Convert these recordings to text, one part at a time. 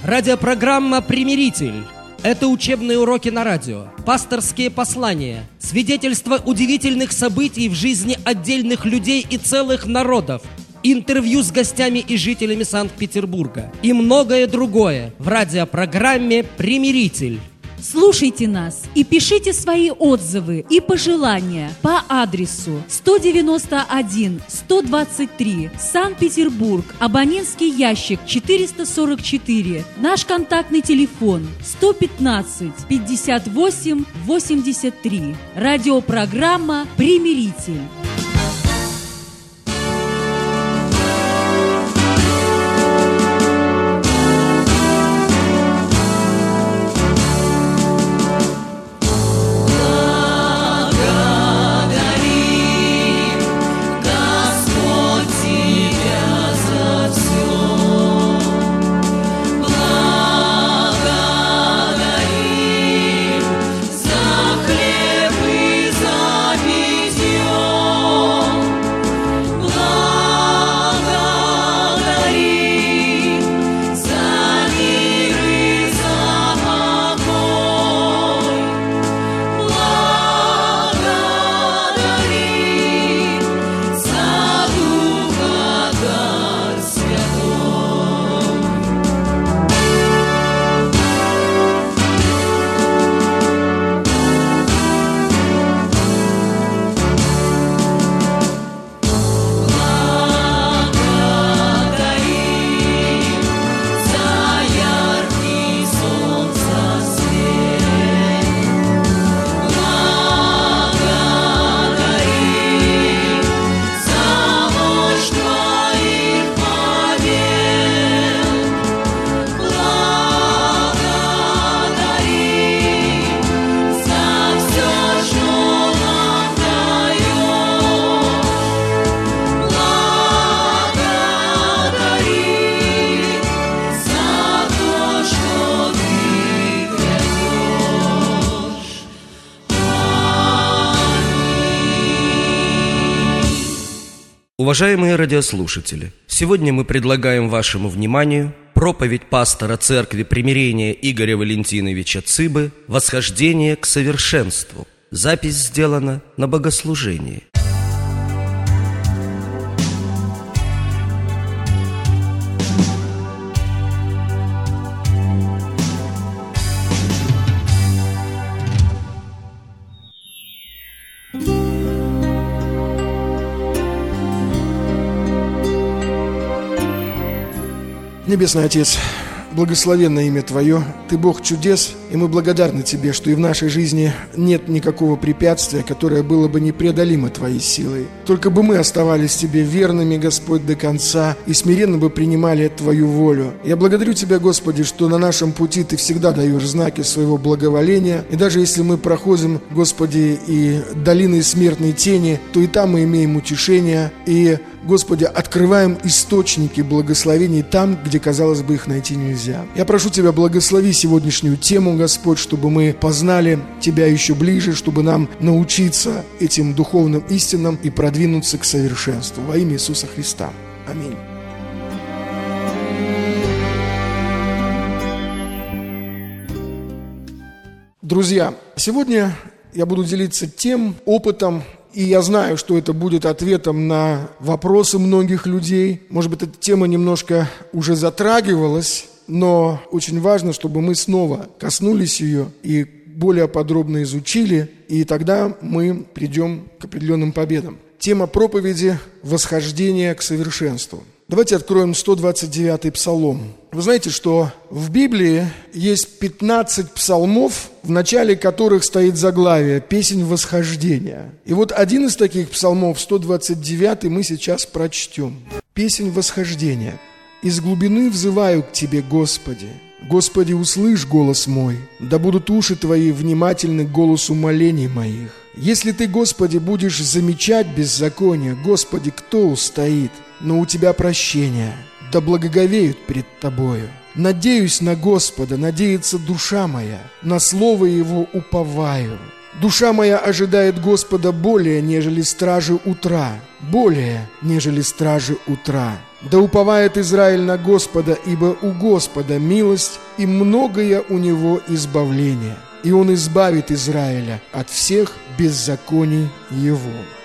Радиопрограмма «Примиритель». Это учебные уроки на радио, пасторские послания, свидетельства удивительных событий в жизни отдельных людей и целых народов, интервью с гостями и жителями Санкт-Петербурга и многое другое в радиопрограмме «Примиритель». Слушайте нас и пишите свои отзывы и пожелания по адресу 191-123, Санкт-Петербург, абонентский ящик 444, наш контактный телефон 115-58-83. Радиопрограмма «Примиритель». Уважаемые радиослушатели, сегодня мы предлагаем вашему вниманию проповедь пастора Церкви Примирения Игоря Валентиновича Цыбы «Восхождение к совершенству». Запись сделана на богослужении. Небесный Отец, благословенное имя Твое, Ты Бог чудес, и мы благодарны Тебе, что и в нашей жизни нет никакого препятствия, которое было бы непреодолимо Твоей силой. Только бы мы оставались Тебе верными, Господь, до конца, и смиренно бы принимали Твою волю. Я благодарю Тебя, Господи, что на нашем пути Ты всегда даешь знаки своего благоволения, и даже если мы проходим, Господи, и долины смертной тени, то и там мы имеем утешение, и Господи, открываем источники благословений там, где, казалось бы, их найти нельзя. Я прошу Тебя, благослови сегодняшнюю тему, Господь, чтобы мы познали Тебя еще ближе, чтобы нам научиться этим духовным истинам и продвинуться к совершенству. Во имя Иисуса Христа. Аминь. Друзья, сегодня я буду делиться тем опытом, и я знаю, что это будет ответом на вопросы многих людей. Может быть, эта тема немножко уже затрагивалась, но очень важно, чтобы мы снова коснулись ее и более подробно изучили, и тогда мы придем к определенным победам. Тема проповеди «Восхождение к совершенству». Давайте откроем 129-й псалом. Вы знаете, что в Библии есть 15 псалмов, в начале которых стоит заглавие «Песнь восхождения». И вот один из таких псалмов, 129-й, мы сейчас прочтем. «Песнь восхождения. Из глубины взываю к Тебе, Господи. Господи, услышь голос мой, да будут уши Твои внимательны к голосу молений моих. Если Ты, Господи, будешь замечать беззаконие, Господи, кто устоит? Но у Тебя прощение, да благоговеют пред Тобою. Надеюсь на Господа, надеется душа моя, на слово Его уповаю. Душа моя ожидает Господа более, нежели стражи утра, более, нежели стражи утра. Да уповает Израиль на Господа, ибо у Господа милость, и многое у Него избавление. И Он избавит Израиля от всех беззаконий его».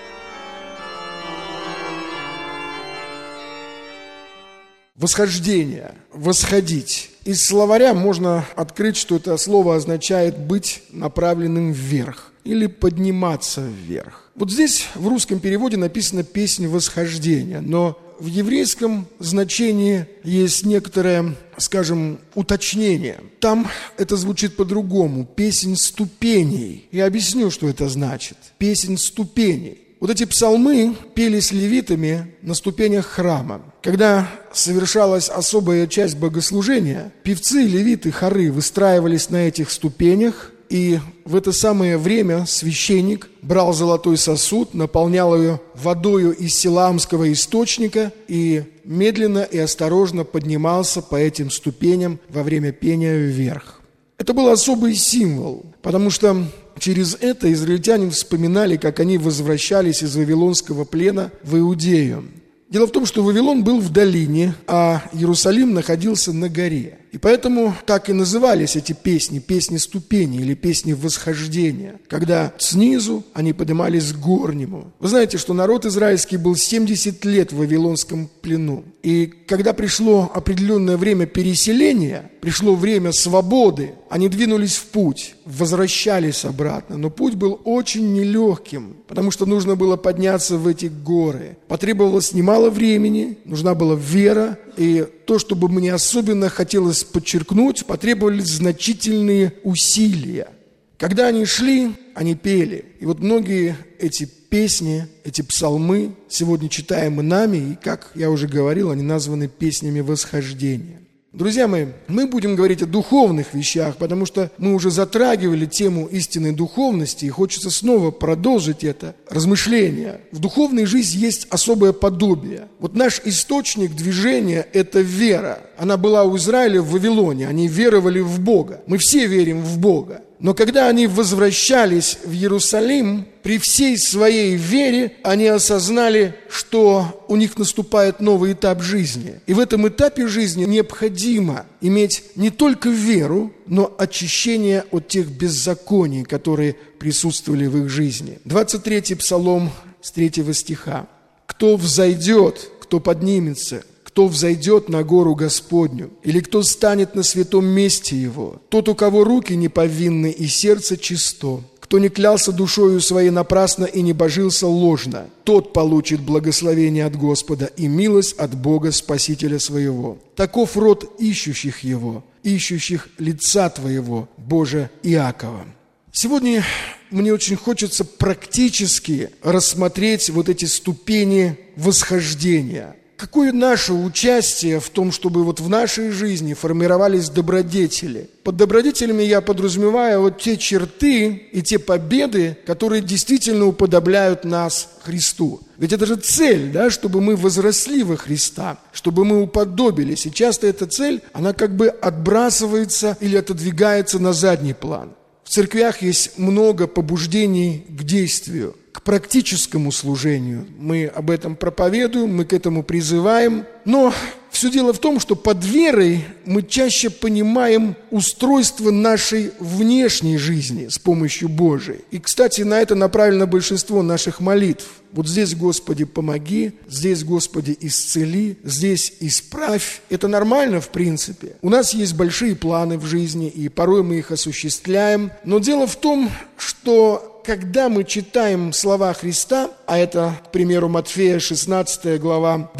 Восхождение, восходить. Из словаря можно открыть, что это слово означает быть направленным вверх или подниматься вверх. Вот здесь в русском переводе написано «песнь восхождения», но в еврейском значении есть некоторое, скажем, уточнение. Там это звучит по-другому. «Песнь ступеней». Я объясню, что это значит. «Песнь ступеней». Вот эти псалмы пелись левитами на ступенях храма. Когда совершалась особая часть богослужения, певцы, левиты, хоры выстраивались на этих ступенях, и в это самое время священник брал золотой сосуд, наполнял ее водою из силаамского источника и медленно и осторожно поднимался по этим ступеням во время пения вверх. Это был особый символ, потому что через это израильтяне вспоминали, как они возвращались из вавилонского плена в Иудею. Дело в том, что Вавилон был в долине, а Иерусалим находился на горе. И поэтому так и назывались эти песни, песни ступеней или песни восхождения, когда снизу они поднимались к горнему. Вы знаете, что народ израильский был 70 лет в вавилонском плену. И когда пришло определенное время переселения, пришло время свободы, они двинулись в путь, возвращались обратно. Но путь был очень нелегким, потому что нужно было подняться в эти горы. Потребовалось немало времени, нужна была вера. И то, что бы мне особенно хотелось подчеркнуть, потребовались значительные усилия. Когда они шли, они пели. И вот многие эти песни, эти псалмы сегодня читаемы нами, и, как я уже говорил, они названы песнями восхождения. Друзья мои, мы будем говорить о духовных вещах, потому что мы уже затрагивали тему истинной духовности, и хочется снова продолжить это размышление. В духовной жизни есть особое подобие. Вот наш источник движения – это вера. Она была у Израиля в Вавилоне, они веровали в Бога. Мы все верим в Бога. Но когда они возвращались в Иерусалим, при всей своей вере они осознали, что у них наступает новый этап жизни. И в этом этапе жизни необходимо иметь не только веру, но очищение от тех беззаконий, которые присутствовали в их жизни. 23-й псалом с 3 стиха. «Кто взойдет, кто поднимется, кто взойдет на гору Господню, или кто станет на святом месте Его, тот, у кого руки не повинны и сердце чисто, кто не клялся душою своей напрасно и не божился ложно, тот получит благословение от Господа и милость от Бога Спасителя своего. Таков род ищущих Его, ищущих лица Твоего, Боже Иакова». Сегодня мне очень хочется практически рассмотреть вот эти ступени восхождения. Какое наше участие в том, чтобы вот в нашей жизни формировались добродетели? Под добродетелями я подразумеваю вот те черты и те победы, которые действительно уподобляют нас Христу. Ведь это же цель, да, чтобы мы возросли во Христа, чтобы мы уподобились. И часто эта цель, она как бы отбрасывается или отодвигается на задний план. В церквях есть много побуждений к действию, к практическому служению. Мы об этом проповедуем, мы к этому призываем. Но все дело в том, что под верой мы чаще понимаем устройство нашей внешней жизни с помощью Божией. И, кстати, на это направлено большинство наших молитв. Вот здесь, Господи, помоги, здесь, Господи, исцели, здесь исправь. Это нормально, в принципе. У нас есть большие планы в жизни, и порой мы их осуществляем. Но дело в том, что когда мы читаем слова Христа, а это, к примеру, Матфея 16 глава,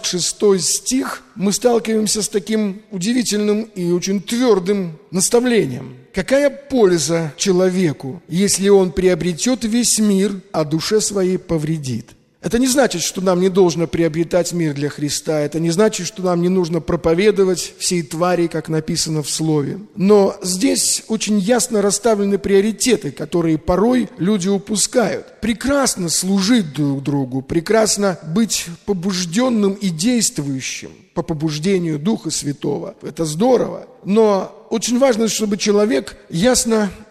26 стих, мы сталкиваемся с таким удивительным и очень твердым наставлением. Какая польза человеку, если он приобретет весь мир, а душе своей повредит? Это не значит, что нам не должно приобретать мир для Христа. Это не значит, что нам не нужно проповедовать всей твари, как написано в Слове. Но здесь очень ясно расставлены приоритеты, которые порой люди упускают. Прекрасно служить друг другу, прекрасно быть побужденным и действующим по побуждению Духа Святого. Это здорово. Но очень важно, чтобы человек ясно мог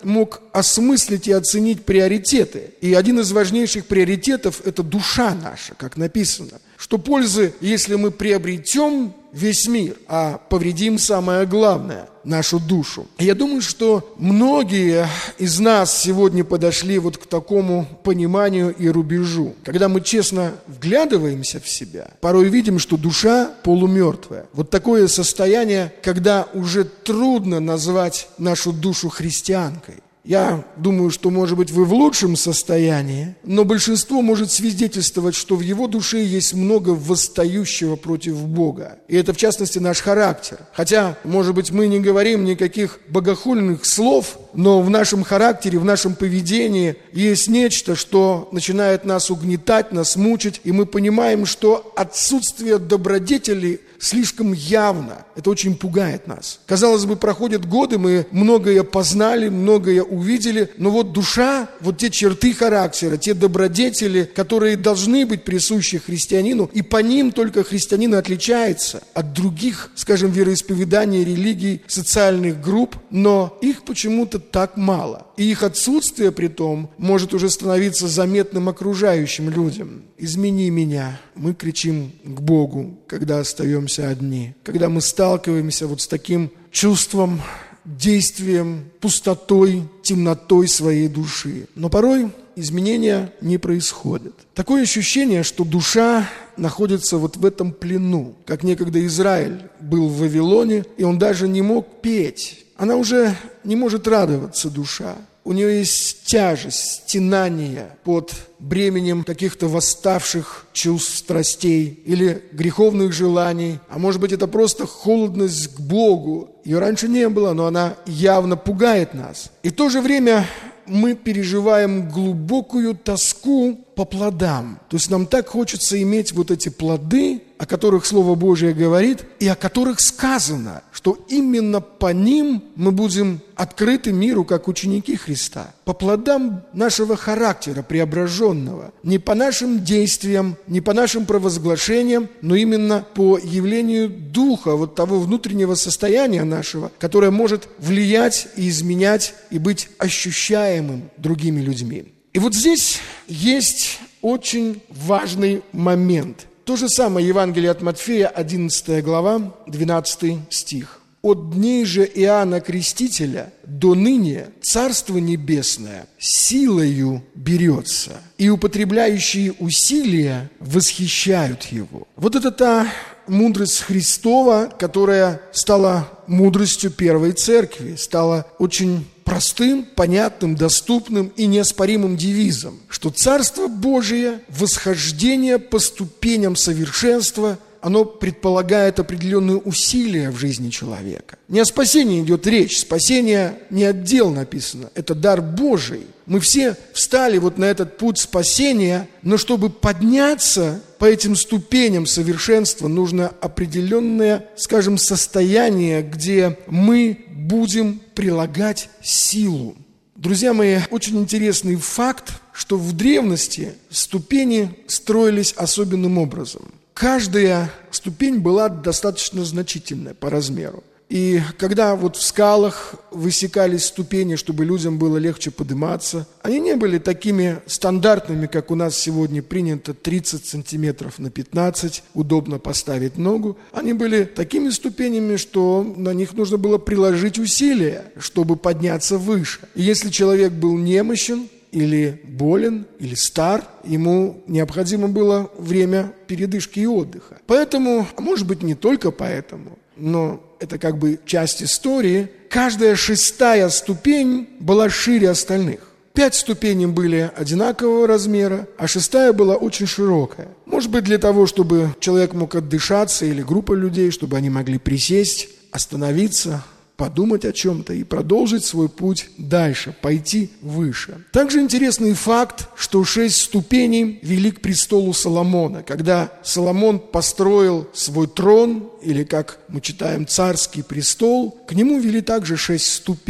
осмыслить и оценить приоритеты. И один из важнейших приоритетов – это душа наша, как написано. Что пользы, если мы приобретем весь мир, а повредим самое главное – нашу душу. Я думаю, что многие из нас сегодня подошли вот к такому пониманию и рубежу. Когда мы честно вглядываемся в себя, порой видим, что душа полумертвая. Вот такое состояние, когда уже трудно назвать нашу душу христианкой. Я думаю, что, может быть, вы в лучшем состоянии, но большинство может свидетельствовать, что в его душе есть много восстающего против Бога. И это, в частности, наш характер. Хотя, может быть, мы не говорим никаких богохульных слов, но в нашем характере, в нашем поведении есть нечто, что начинает нас угнетать, нас мучить, и мы понимаем, что отсутствие добродетели слишком явно. Это очень пугает нас. Казалось бы, проходят годы, мы многое познали, многое увидели, но вот душа, вот те черты характера, те добродетели, которые должны быть присущи христианину, и по ним только христианин отличается от других, скажем, вероисповеданий, религий, социальных групп, но их почему-то так мало. И их отсутствие, при том, может уже становиться заметным окружающим людям. «Измени меня», мы кричим к Богу, когда остаемся одни. Когда мы сталкиваемся вот с таким чувством, действием, пустотой, темнотой своей души. Но порой изменения не происходят. Такое ощущение, что душа находится вот в этом плену. Как некогда Израиль был в Вавилоне, и он даже не мог петь. Она уже не может радоваться, душа. У нее есть тяжесть, стенание под бременем каких-то восставших чувств, страстей или греховных желаний. А может быть, это просто холодность к Богу. Ее раньше не было, но она явно пугает нас. И в то же время мы переживаем глубокую тоску по плодам. То есть нам так хочется иметь вот эти плоды, о которых Слово Божие говорит, и о которых сказано, что именно по ним мы будем открыты миру, как ученики Христа. По плодам нашего характера преображенного. Не по нашим действиям, не по нашим провозглашениям, но именно по явлению Духа, вот того внутреннего состояния нашего, которое может влиять и изменять, и быть ощущаемым другими людьми. И вот здесь есть очень важный момент. То же самое Евангелие от Матфея, 11 глава, 12 стих. «От дней же Иоанна Крестителя до ныне Царство Небесное силою берется, и употребляющие усилия восхищают его». Вот это та мудрость Христова, которая стала мудростью первой церкви, стала очень простым, понятным, доступным и неоспоримым девизом, что Царство Божие, восхождение по ступеням совершенства, оно предполагает определенные усилия в жизни человека. Не о спасении идет речь. Спасение не от дел написано. Это дар Божий. Мы все встали вот на этот путь спасения, но чтобы подняться по этим ступеням совершенства, нужно определенное, скажем, состояние, где мы будем прилагать силу. Друзья мои, очень интересный факт, что в древности ступени строились особенным образом. Каждая ступень была достаточно значительная по размеру. И когда вот в скалах высекались ступени, чтобы людям было легче подниматься, они не были такими стандартными, как у нас сегодня принято, 30 сантиметров на 15, удобно поставить ногу. Они были такими ступенями, что на них нужно было приложить усилия, чтобы подняться выше. И если человек был немощен, или болен, или стар, ему необходимо было время передышки и отдыха. Поэтому, а может быть не только поэтому, но это как бы часть истории, каждая шестая ступень была шире остальных. 5 ступеней были одинакового размера, а 6 была очень широкая. Может быть, для того, чтобы человек мог отдышаться, или группа людей, чтобы они могли присесть, остановиться, подумать о чем-то и продолжить свой путь дальше, пойти выше. Также интересный факт, что 6 ступеней вели к престолу Соломона. Когда Соломон построил свой трон, или, как мы читаем, царский престол, к нему вели также 6 ступеней.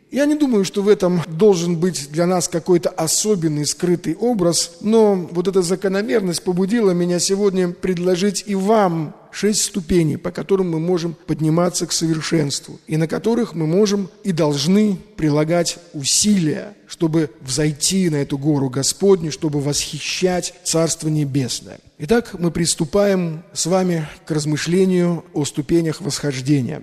Я не думаю, что в этом должен быть для нас какой-то особенный скрытый образ, но вот эта закономерность побудила меня сегодня предложить и вам 6 ступеней, по которым мы можем подниматься к совершенству, и на которых мы можем и должны прилагать усилия, чтобы взойти на эту гору Господню, чтобы восхищать Царство Небесное. Итак, мы приступаем с вами к размышлению о ступенях восхождения.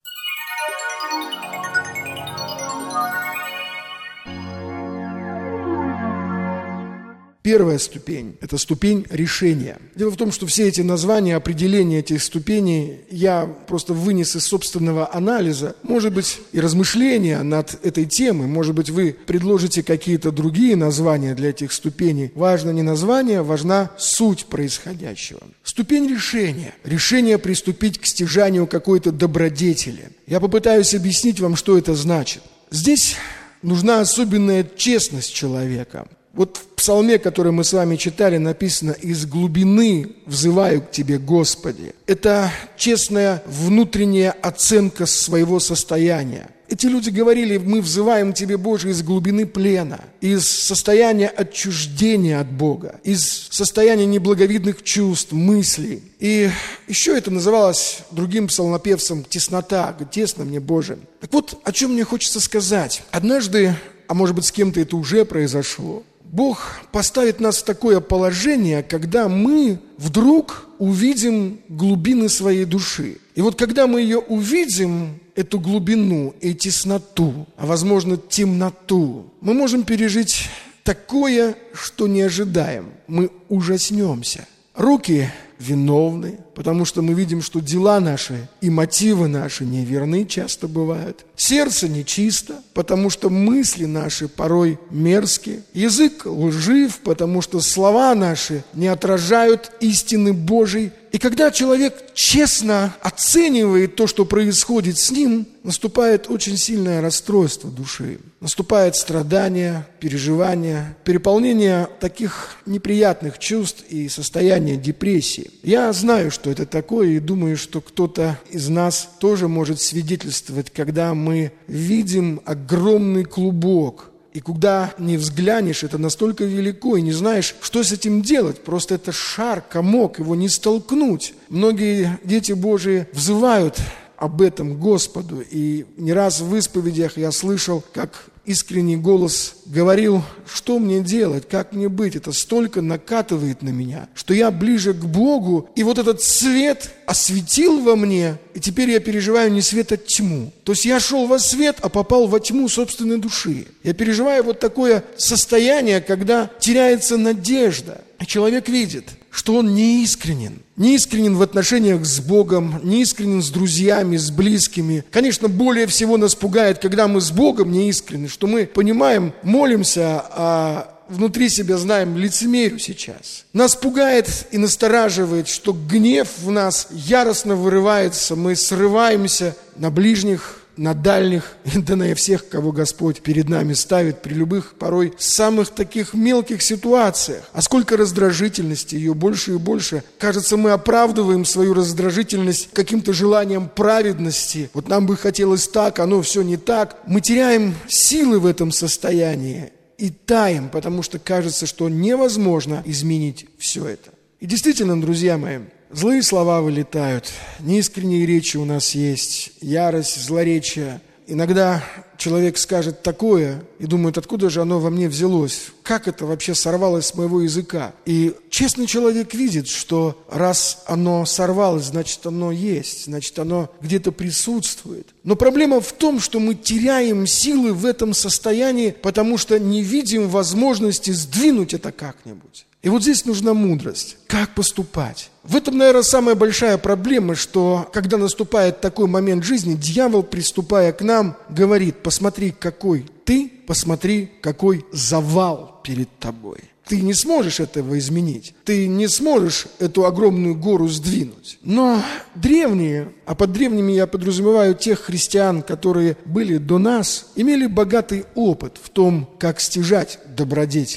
Первая ступень – это ступень решения. Дело в том, что все эти названия, определения этих ступеней я просто вынес из собственного анализа, может быть, и размышления над этой темой, может быть, вы предложите какие-то другие названия для этих ступеней. Важно не название, важна суть происходящего. Ступень решения. Решение приступить к стяжанию какой-то добродетели. Я попытаюсь объяснить вам, что это значит. Здесь нужна особенная честность человека. Вот в псалме, который мы с вами читали, написано: «Из глубины взываю к Тебе, Господи». Это честная внутренняя оценка своего состояния. Эти люди говорили: мы взываем к Тебе, Боже, из глубины плена, из состояния отчуждения от Бога, из состояния неблаговидных чувств, мыслей. И еще это называлось другим псалмопевцем теснота. Тесно мне, Боже. Так вот, о чем мне хочется сказать. Однажды, а может быть, с кем-то это уже произошло, Бог поставит нас в такое положение, когда мы вдруг увидим глубины своей души. И вот когда мы ее увидим, эту глубину и тесноту, а возможно темноту, мы можем пережить такое, что не ожидаем. Мы ужаснемся. Руки виновны, потому что мы видим, что дела наши и мотивы наши неверны часто бывают. Сердце нечисто, потому что мысли наши порой мерзкие. Язык лжив, потому что слова наши не отражают истины Божьей. И когда человек честно оценивает то, что происходит с ним, наступает очень сильное расстройство души. Наступает страдание, переживание, переполнение таких неприятных чувств и состояние депрессии. Я знаю, что это такое, и думаю, что кто-то из нас тоже может свидетельствовать, когда мы видим огромный клубок. И куда не взглянешь, это настолько велико, и не знаешь, что с этим делать. Просто это шар, комок, его не столкнуть. Многие дети Божии взывают об этом Господу. И не раз в исповедях я слышал, как искренний голос говорил: что мне делать, как мне быть. Это столько накатывает на меня, что я ближе к Богу, и вот этот свет осветил во мне, и теперь я переживаю не свет, а тьму. То есть я шел во свет, а попал во тьму собственной души. Я переживаю вот такое состояние, когда теряется надежда. И человек видит, что он неискренен. Неискренен в отношениях с Богом, неискренен с друзьями, с близкими. Конечно, более всего нас пугает, когда мы с Богом неискренны, что мы понимаем, молимся, а внутри себя знаем лицемерию сейчас. Нас пугает и настораживает, что гнев в нас яростно вырывается, мы срываемся на ближних, на дальних, да на всех, кого Господь перед нами ставит при любых, порой самых таких мелких ситуациях. А сколько раздражительности, ее больше и больше. Кажется, мы оправдываем свою раздражительность каким-то желанием праведности. Вот нам бы хотелось так, оно все не так. Мы теряем силы в этом состоянии и таем, потому что кажется, что невозможно изменить все это. И действительно, друзья мои, злые слова вылетают, неискренние речи у нас есть, ярость, злоречие. Иногда человек скажет такое и думает, откуда же оно во мне взялось, как это вообще сорвалось с моего языка. И честный человек видит, что раз оно сорвалось, значит оно есть, значит оно где-то присутствует. Но проблема в том, что мы теряем силы в этом состоянии, потому что не видим возможности сдвинуть это как-нибудь. И вот здесь нужна мудрость. Как поступать? В этом, наверное, самая большая проблема, что когда наступает такой момент жизни, дьявол, приступая к нам, говорит: посмотри, какой ты, посмотри, какой завал перед тобой. Ты не сможешь этого изменить. Ты не сможешь эту огромную гору сдвинуть. Но древние, а под древними я подразумеваю тех христиан, которые были до нас, имели богатый опыт в том, как стяжать добродетели.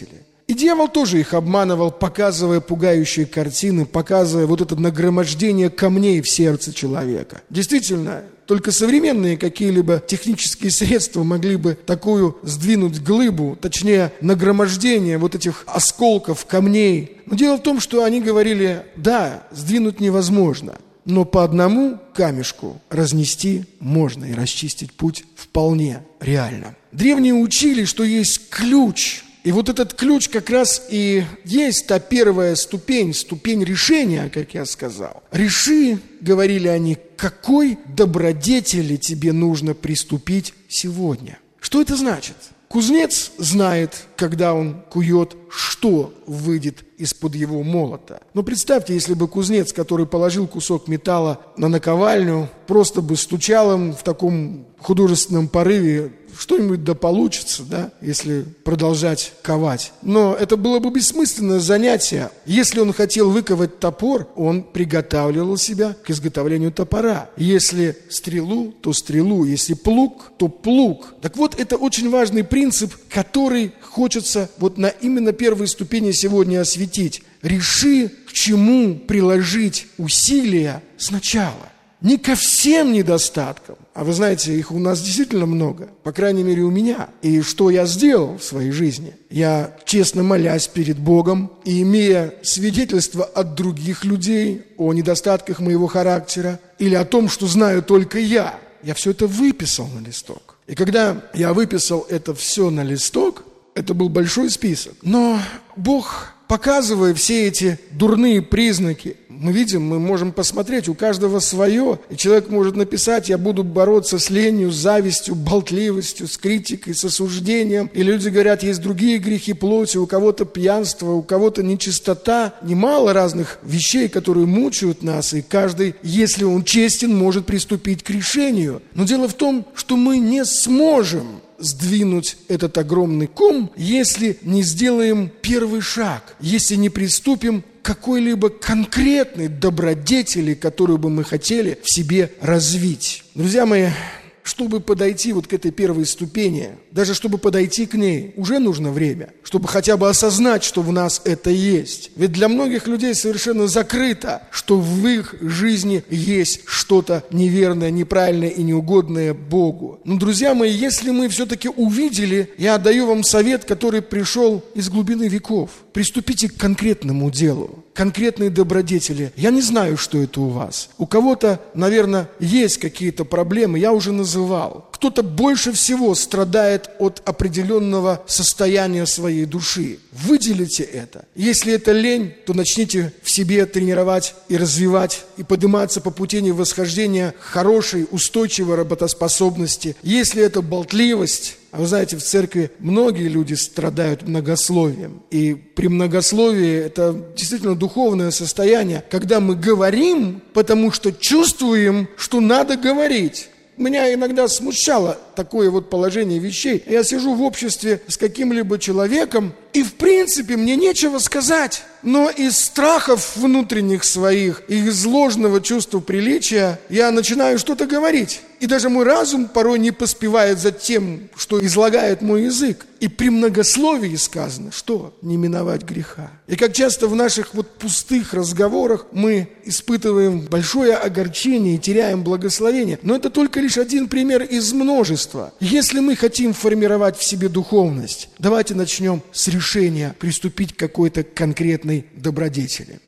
И дьявол тоже их обманывал, показывая пугающие картины, показывая вот это нагромождение камней в сердце человека. Действительно, только современные какие-либо технические средства могли бы такую сдвинуть глыбу, точнее, нагромождение вот этих осколков, камней. Но дело в том, что они говорили, да, сдвинуть невозможно, но по одному камешку разнести можно и расчистить путь вполне реально. Древние учили, что есть ключ. И вот этот ключ как раз и есть та первая ступень, ступень решения, как я сказал. Реши, говорили они, какой добродетели тебе нужно приступить сегодня. Что это значит? Кузнец знает, когда он кует, что выйдет из-под его молота. Но представьте, если бы кузнец, который положил кусок металла на наковальню, просто бы стучал им в таком художественном порыве, что-нибудь да получится, да, если продолжать ковать. Но это было бы бессмысленное занятие. Если он хотел выковать топор, он приготавливал себя к изготовлению топора. Если стрелу, то стрелу. Если плуг, то плуг. Так вот, это очень важный принцип, который хочется вот на именно первой ступени сегодня осветить. Реши, к чему приложить усилия сначала. Не ко всем недостаткам, а вы знаете, их у нас действительно много, по крайней мере у меня. И что я сделал в своей жизни? Я, честно молясь перед Богом и имея свидетельство от других людей о недостатках моего характера или о том, что знаю только я все это выписал на листок. И когда я выписал это все на листок, это был большой список. Но Бог, показывая все эти дурные признаки, мы можем посмотреть, у каждого свое, и человек может написать: я буду бороться с ленью, с завистью, болтливостью, с критикой, с осуждением. И люди говорят, есть другие грехи плоти, у кого-то пьянство, у кого-то нечистота. Немало разных вещей, которые мучают нас, и каждый, если он честен, может приступить к решению. Но дело в том, что мы не сможем сдвинуть этот огромный ком, если не сделаем первый шаг, если не приступим к какой-либо конкретной добродетели, которую бы мы хотели в себе развить. Друзья мои, чтобы подойти вот к этой первой ступени, даже чтобы подойти к ней, уже нужно время, чтобы хотя бы осознать, что в нас это есть. Ведь для многих людей совершенно закрыто, что в их жизни есть что-то неверное, неправильное и неугодное Богу. Но, друзья мои, если мы все-таки увидели, я даю вам совет, который пришел из глубины веков. Приступите к конкретному делу, конкретной добродетели. Я не знаю, что это у вас. У кого-то, наверное, есть какие-то проблемы, я уже называл. Кто-то больше всего страдает от определенного состояния своей души. Выделите это. Если это лень, то начните в себе тренировать и развивать, и подниматься по пути восхождения хорошей, устойчивой работоспособности. Если это болтливость, а вы знаете, в церкви многие люди страдают многословием. И при многословии это действительно духовное состояние, когда мы говорим, потому что чувствуем, что надо говорить. Меня иногда смущало такое вот положение вещей. Я сижу в обществе с каким-либо человеком, и в принципе мне нечего сказать. Но из страхов внутренних своих, и из ложного чувства приличия я начинаю что-то говорить. И даже мой разум порой не поспевает за тем, что излагает мой язык. И при многословии сказано, что не миновать греха. И как часто в наших вот пустых разговорах мы испытываем большое огорчение и теряем благословение. Но это только лишь один пример из множества. Если мы хотим формировать в себе духовность, давайте начнем с решения приступить к какой-то конкретной добродетели.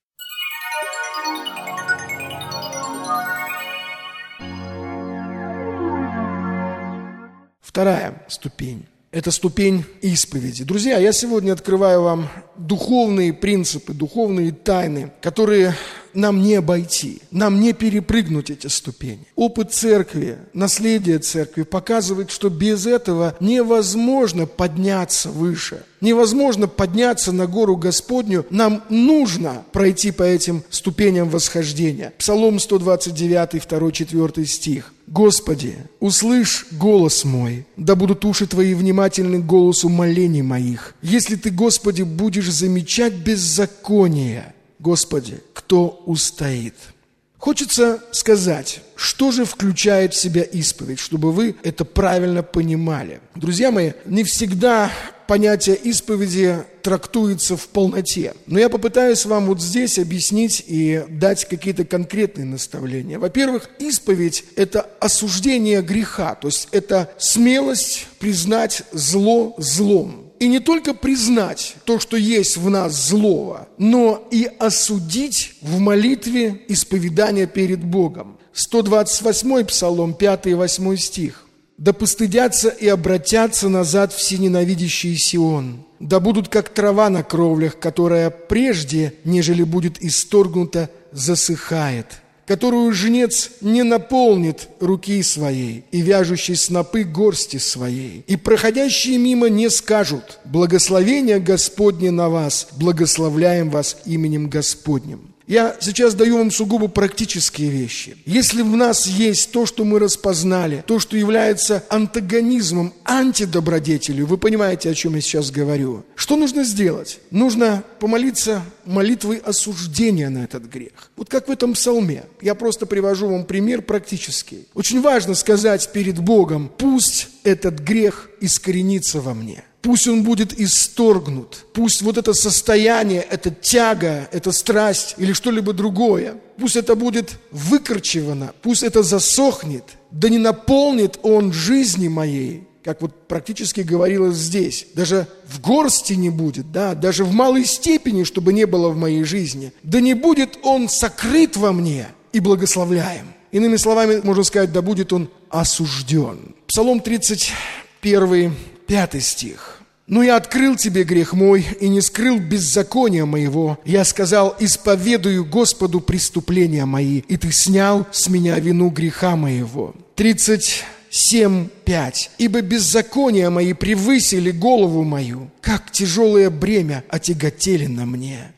Вторая ступень – это ступень исповеди. Друзья, я сегодня открываю вам духовные принципы, духовные тайны, которые нам не обойти, нам не перепрыгнуть эти ступени. Опыт церкви, наследие церкви показывает, что без этого невозможно подняться выше. Невозможно подняться на гору Господню. Нам нужно пройти по этим ступеням восхождения. Псалом 129, 2-4 стих. «Господи, услышь голос мой, да будут уши Твои внимательны к голосу молений моих. Если Ты, Господи, будешь замечать беззаконие, Господи, кто устоит?» Хочется сказать, что же включает в себя исповедь, чтобы вы это правильно понимали. Друзья мои, не всегда понятие исповеди трактуется в полноте. Но я попытаюсь вам вот здесь объяснить и дать какие-то конкретные наставления. Во-первых, исповедь – это осуждение греха, то есть это смелость признать зло злом. И не только признать то, что есть в нас злого, но и осудить в молитве исповедания перед Богом. 128-й Псалом, 5 и 8 стих. «Да постыдятся и обратятся назад все ненавидящие Сион, да будут как трава на кровлях, которая прежде, нежели будет исторгнута, засыхает, которую жнец не наполнит руки своей, и вяжущий снопы горсти своей, и проходящие мимо не скажут: благословение Господне на вас, благословляем вас именем Господним». Я сейчас даю вам сугубо практические вещи. Если в нас есть то, что мы распознали, то, что является антагонизмом, антидобродетелью, вы понимаете, о чем я сейчас говорю, что нужно сделать? Нужно помолиться молитвой осуждения на этот грех. Вот как в этом псалме. Я просто привожу вам пример практический. Очень важно сказать перед Богом: пусть этот грех искоренится во мне. Пусть он будет исторгнут. Пусть вот это состояние, эта тяга, эта страсть или что-либо другое, пусть это будет выкорчевано, пусть это засохнет. Да не наполнит он жизни моей, как вот практически говорилось здесь. Даже в горсти не будет, да, даже в малой степени, чтобы не было в моей жизни. Да не будет он сокрыт во мне и благословляем. Иными словами, можно сказать, да будет он осужден. Псалом 31, 5 стих. «Но я открыл тебе грех мой и не скрыл беззакония моего. Я сказал: исповедую Господу преступления мои, и ты снял с меня вину греха моего». 37:5. «Ибо беззакония мои превысили голову мою, как тяжелое бремя отяготели на мне».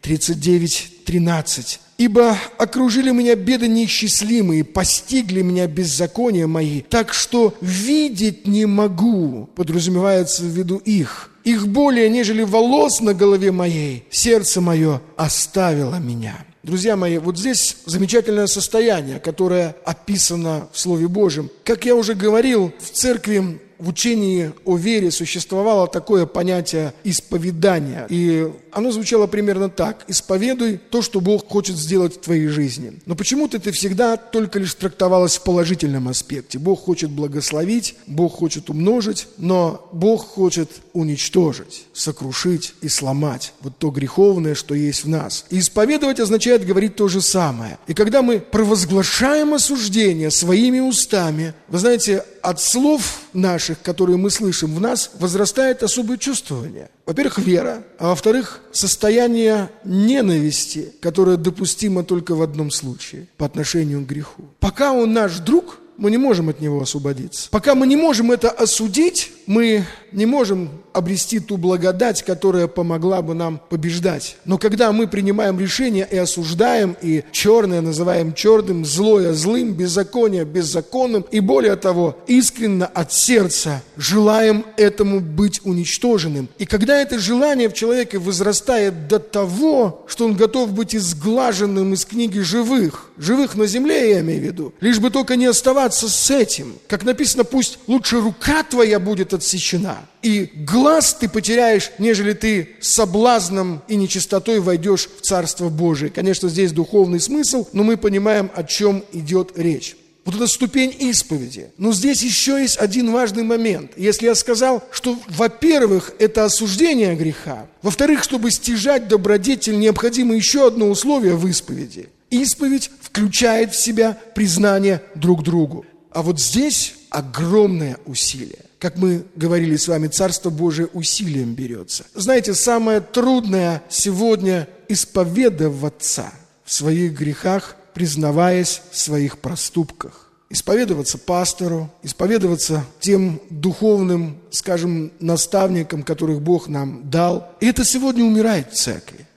39:13. «Ибо окружили меня беды неисчислимые, постигли меня беззакония мои, так что видеть не могу», подразумевается в виду их. «Их более, нежели волос на голове моей, сердце мое оставило меня». Друзья мои, вот здесь замечательное состояние, которое описано в Слове Божьем. Как я уже говорил, в церкви, в учении о вере существовало такое понятие исповедания. И оно звучало примерно так: исповедуй то, что Бог хочет сделать в твоей жизни. Но почему-то это всегда только лишь трактовалось в положительном аспекте. Бог хочет благословить, Бог хочет умножить, но Бог хочет уничтожить, сокрушить и сломать вот то греховное, что есть в нас. И исповедовать означает говорить то же самое. И когда мы провозглашаем осуждение своими устами, вы знаете, от слов наших, которые мы слышим, в нас возрастает особое чувствование. Во-первых, вера, а во-вторых, состояние ненависти, которое допустимо только в одном случае – по отношению к греху. Пока он наш друг, мы не можем от него освободиться. Пока мы не можем это осудить, мы не можем обрести ту благодать, которая помогла бы нам побеждать. Но когда мы принимаем решение и осуждаем, и черное называем черным, злое злым, беззаконие беззаконным, и более того, искренне от сердца желаем этому быть уничтоженным. И когда это желание в человеке возрастает до того, что он готов быть изглаженным из книги живых на земле, я имею в виду, лишь бы только не оставаться с этим. Как написано, пусть лучше рука твоя будет отсечена, и глаз ты потеряешь, нежели ты соблазном и нечистотой войдешь в Царство Божие. Конечно, здесь духовный смысл, но мы понимаем, о чем идет речь. Вот эта ступень исповеди. Но здесь еще есть один важный момент. Если я сказал, что, во-первых, это осуждение греха, во-вторых, чтобы стяжать добродетель, необходимо еще одно условие в исповеди. Исповедь включает в себя признание друг другу. А вот здесь огромное усилие. Как мы говорили с вами, Царство Божие усилием берется. Знаете, самое трудное сегодня исповедоваться в своих грехах, признаваясь в своих проступках. Исповедоваться пастору, исповедоваться тем духовным, скажем, наставникам, которых Бог нам дал. И это сегодня умирает в церкви.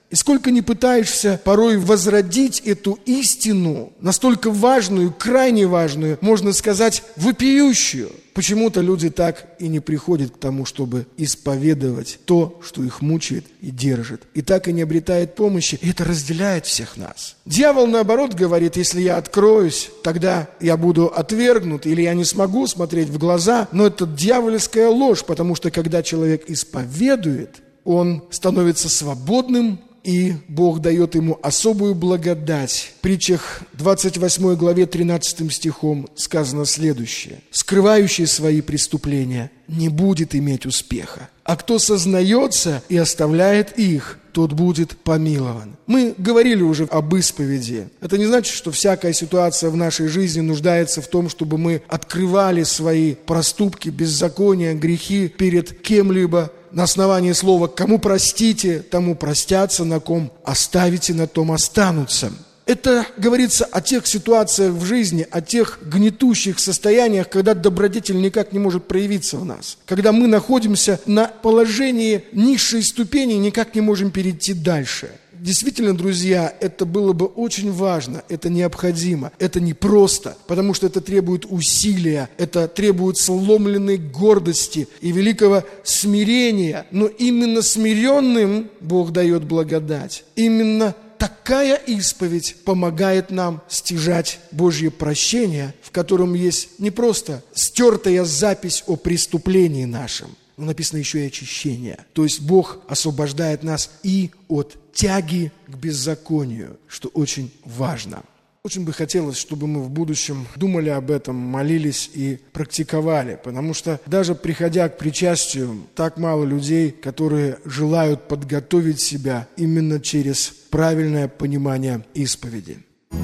И сколько ни пытаешься порой возродить эту истину, настолько важную, крайне важную, можно сказать, вопиющую, почему-то люди так и не приходят к тому, чтобы исповедовать то, что их мучает и держит. И так и не обретает помощи. И это разделяет всех нас. Дьявол, наоборот, говорит, если я откроюсь, тогда я буду отвергнут, или я не смогу смотреть в глаза. Но это дьявольская ложь, потому что когда человек исповедует, он становится свободным, и Бог дает ему особую благодать. В притчах 28 главе 13 стихом сказано следующее. «Скрывающий свои преступления не будет иметь успеха, а кто сознается и оставляет их, тот будет помилован». Мы говорили уже об исповеди. Это не значит, что всякая ситуация в нашей жизни нуждается в том, чтобы мы открывали свои проступки, беззакония, грехи перед кем-либо, на основании слова «кому простите, тому простятся, на ком оставите, на том останутся». Это говорится о тех ситуациях в жизни, о тех гнетущих состояниях, когда добродетель никак не может проявиться в нас. Когда мы находимся на положении низшей ступени и никак не можем перейти дальше. Действительно, друзья, это было бы очень важно, это необходимо, это непросто, потому что это требует усилия, это требует сломленной гордости и великого смирения. Но именно смиренным Бог дает благодать. Именно такая исповедь помогает нам стяжать Божье прощение, в котором есть не просто стертая запись о преступлении нашем, но написано еще и очищение. То есть Бог освобождает нас и от тяги к беззаконию, что очень важно. Очень бы хотелось, чтобы мы в будущем думали об этом, молились и практиковали, потому что даже приходя к причастию, так мало людей, которые желают подготовить себя именно через правильное понимание исповеди.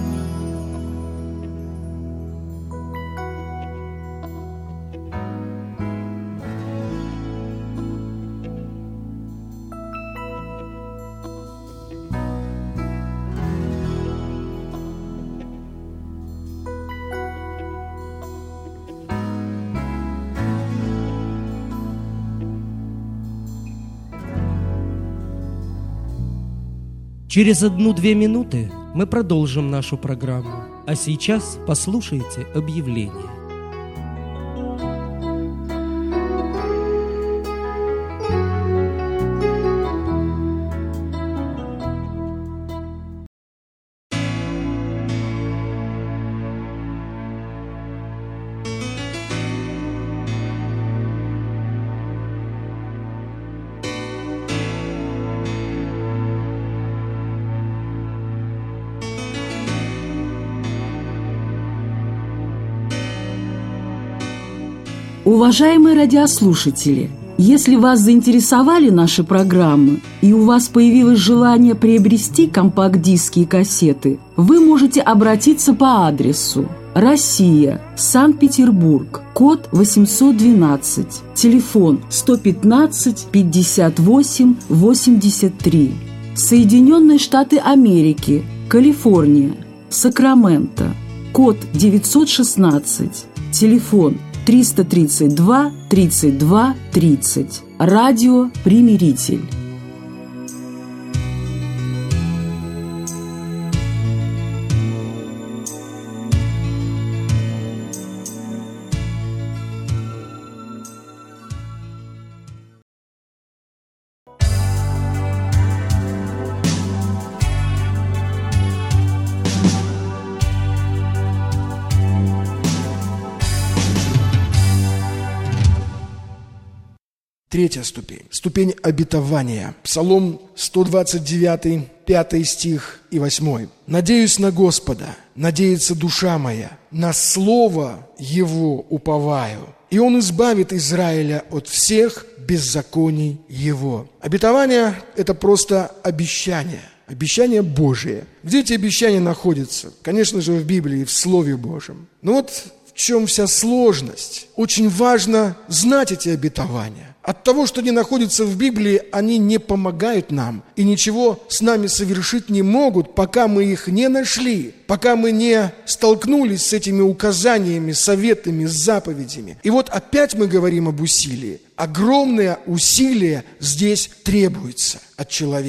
Через 1-2 минуты мы продолжим нашу программу. А сейчас послушайте объявление. Уважаемые радиослушатели, если вас заинтересовали наши программы и у вас появилось желание приобрести компакт-диски и кассеты, вы можете обратиться по адресу: Россия, Санкт-Петербург, код 812, телефон 115 58 83. Соединенные Штаты Америки, Калифорния, Сакраменто, код 916, телефон 332 32 30. Радио «Примиритель». Третья ступень. Ступень обетования. Псалом 129, 5 стих и 8. «Надеюсь на Господа, надеется душа моя, на слово Его уповаю, и Он избавит Израиля от всех беззаконий его». Обетование – это просто обещание. Обещание Божие. Где эти обещания находятся? Конечно же, в Библии, в Слове Божьем. Но вот в чем вся сложность. Очень важно знать эти обетования. От того, что они находятся в Библии, они не помогают нам и ничего с нами совершить не могут, пока мы их не нашли, пока мы не столкнулись с этими указаниями, советами, заповедями. И вот опять мы говорим об усилии. Огромное усилие здесь требуется от человека.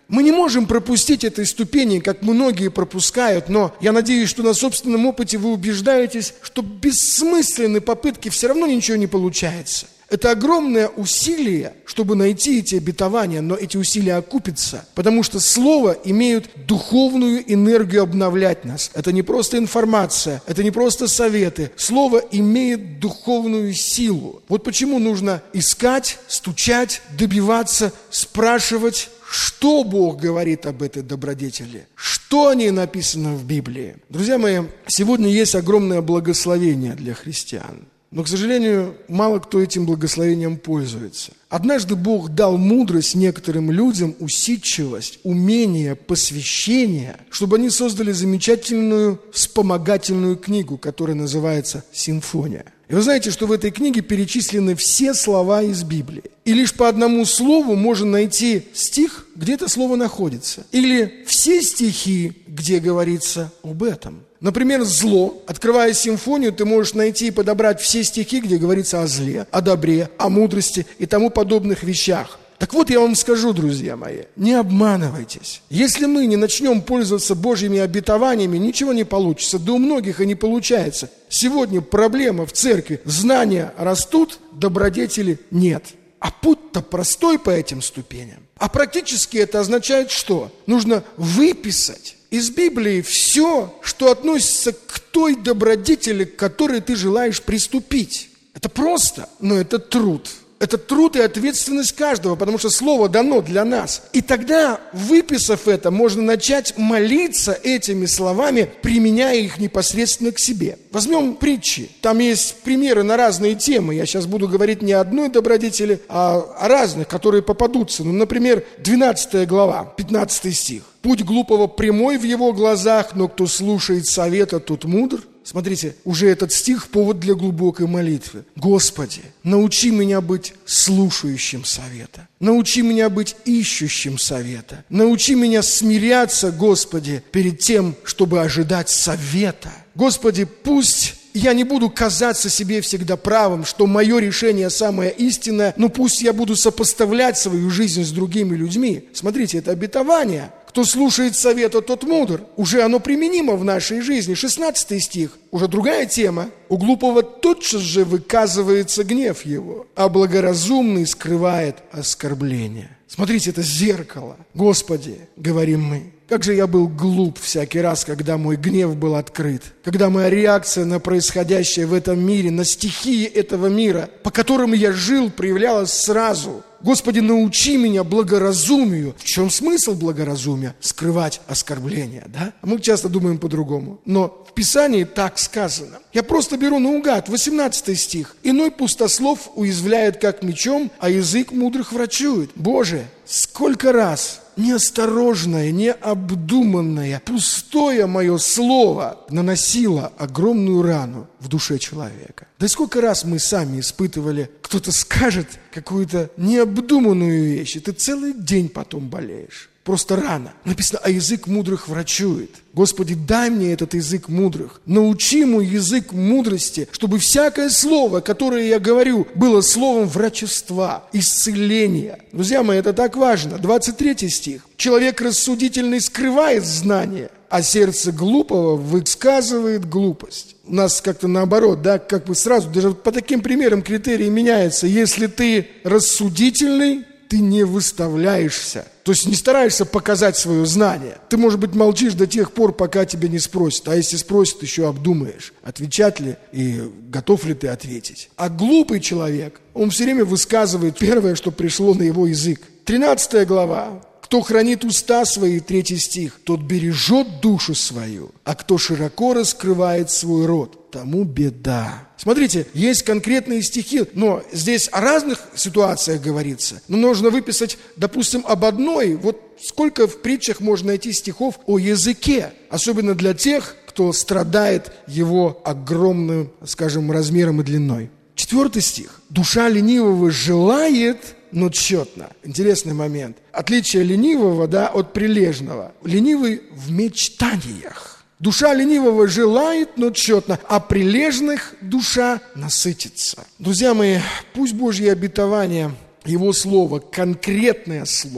Мы не можем пропустить этой ступени, как многие пропускают, но я надеюсь, что на собственном опыте вы убеждаетесь, что бессмысленные попытки все равно ничего не получается. Это огромное усилие, чтобы найти эти обетования, но эти усилия окупятся, потому что Слово имеет духовную энергию обновлять нас. Это не просто информация, это не просто советы. Слово имеет духовную силу. Вот почему нужно искать, стучать, добиваться, спрашивать, что Бог говорит об этой добродетели, что о ней написано в Библии. Друзья мои, сегодня есть огромное благословение для христиан. Но, к сожалению, мало кто этим благословением пользуется. Однажды Бог дал мудрость некоторым людям, усидчивость, умение, посвящение, чтобы они создали замечательную вспомогательную книгу, которая называется «Симфония». И вы знаете, что в этой книге перечислены все слова из Библии. И лишь по одному слову можно найти стих, где это слово находится. Или все стихи, где говорится об этом. Например, «зло». Открывая симфонию, ты можешь найти и подобрать все стихи, где говорится о зле, о добре, о мудрости и тому подобных вещах. Так вот, я вам скажу, друзья мои, не обманывайтесь. Если мы не начнем пользоваться Божьими обетованиями, ничего не получится. Да у многих и не получается. Сегодня проблема в церкви. Знания растут, добродетели нет. А путь-то простой по этим ступеням. А практически это означает что? Нужно выписать из Библии все, что относится к той добродетели, к которой ты желаешь приступить. Это просто, но это труд. Это труд и ответственность каждого, потому что Слово дано для нас. И тогда, выписав это, можно начать молиться этими словами, применяя их непосредственно к себе. Возьмем притчи. Там есть примеры на разные темы. Я сейчас буду говорить не о одной добродетели, а о разных, которые попадутся. Ну, например, 12 глава, 15 стих. «Путь глупого прямой в его глазах, но кто слушает совета, тот мудр». Смотрите, уже этот стих – повод для глубокой молитвы. Господи, научи меня быть слушающим совета. Научи меня быть ищущим совета. Научи меня смиряться, Господи, перед тем, чтобы ожидать совета. Господи, пусть я не буду казаться себе всегда правым, что мое решение самое истинное, но пусть я буду сопоставлять свою жизнь с другими людьми. Смотрите, это обетование. Кто слушает совета, тот мудр. Уже оно применимо в нашей жизни. 16 стих. Уже другая тема. У глупого тотчас же выказывается гнев его, а благоразумный скрывает оскорбление. Смотрите, это зеркало. Господи, говорим мы. Как же я был глуп всякий раз, когда мой гнев был открыт. Когда моя реакция на происходящее в этом мире, на стихии этого мира, по которым я жил, проявлялась сразу. Господи, научи меня благоразумию. В чем смысл благоразумия? Скрывать оскорбления, да? А мы часто думаем по-другому. Но в Писании так сказано. Я просто беру наугад, 18 стих. «Иной пустослов уязвляет как мечом, а язык мудрых врачует». Боже, сколько раз неосторожное, необдуманное, пустое мое слово наносило огромную рану в душе человека. Да и сколько раз мы сами испытывали, кто-то скажет какую-то необдуманную вещь, и ты целый день потом болеешь. Просто рано. Написано, а язык мудрых врачует. Господи, дай мне этот язык мудрых. Научи мой язык мудрости, чтобы всякое слово, которое я говорю, было словом врачества, исцеления. Друзья мои, это так важно. 23 стих. Человек рассудительный скрывает знание, а сердце глупого высказывает глупость. У нас как-то наоборот, да, как бы сразу, даже по таким примерам критерии меняются. Если ты рассудительный, ты не выставляешься. То есть не стараешься показать свое знание. Ты, может быть, молчишь до тех пор, пока тебя не спросят. А если спросят, еще обдумаешь, отвечать ли и готов ли ты ответить. А глупый человек, он все время высказывает первое, что пришло на его язык. 13 глава. Кто хранит уста свои, 3 стих, тот бережет душу свою, а кто широко раскрывает свой рот, тому беда. Смотрите, есть конкретные стихи, но здесь о разных ситуациях говорится. Но нужно выписать, допустим, об одной. Вот сколько в притчах можно найти стихов о языке, особенно для тех, кто страдает его огромным, скажем, размером и длиной. 4 стих. Душа ленивого желает, но тщетно. Интересный момент. Отличие ленивого, да, от прилежного. Ленивый в мечтаниях. Душа ленивого желает, но тщетно, а прилежных душа насытится. Друзья мои, пусть Божье обетование, Его Слово, конкретное Слово,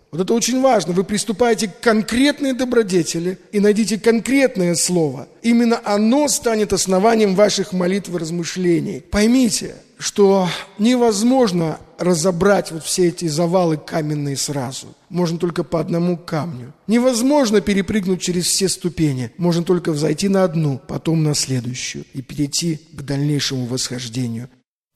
Вот это очень важно. Вы приступаете к конкретной добродетели и найдите конкретное слово. Именно оно станет основанием ваших молитв и размышлений. Поймите, что невозможно разобрать вот все эти завалы каменные сразу. Можно только по одному камню. Невозможно перепрыгнуть через все ступени. Можно только взойти на одну, потом на следующую и перейти к дальнейшему восхождению.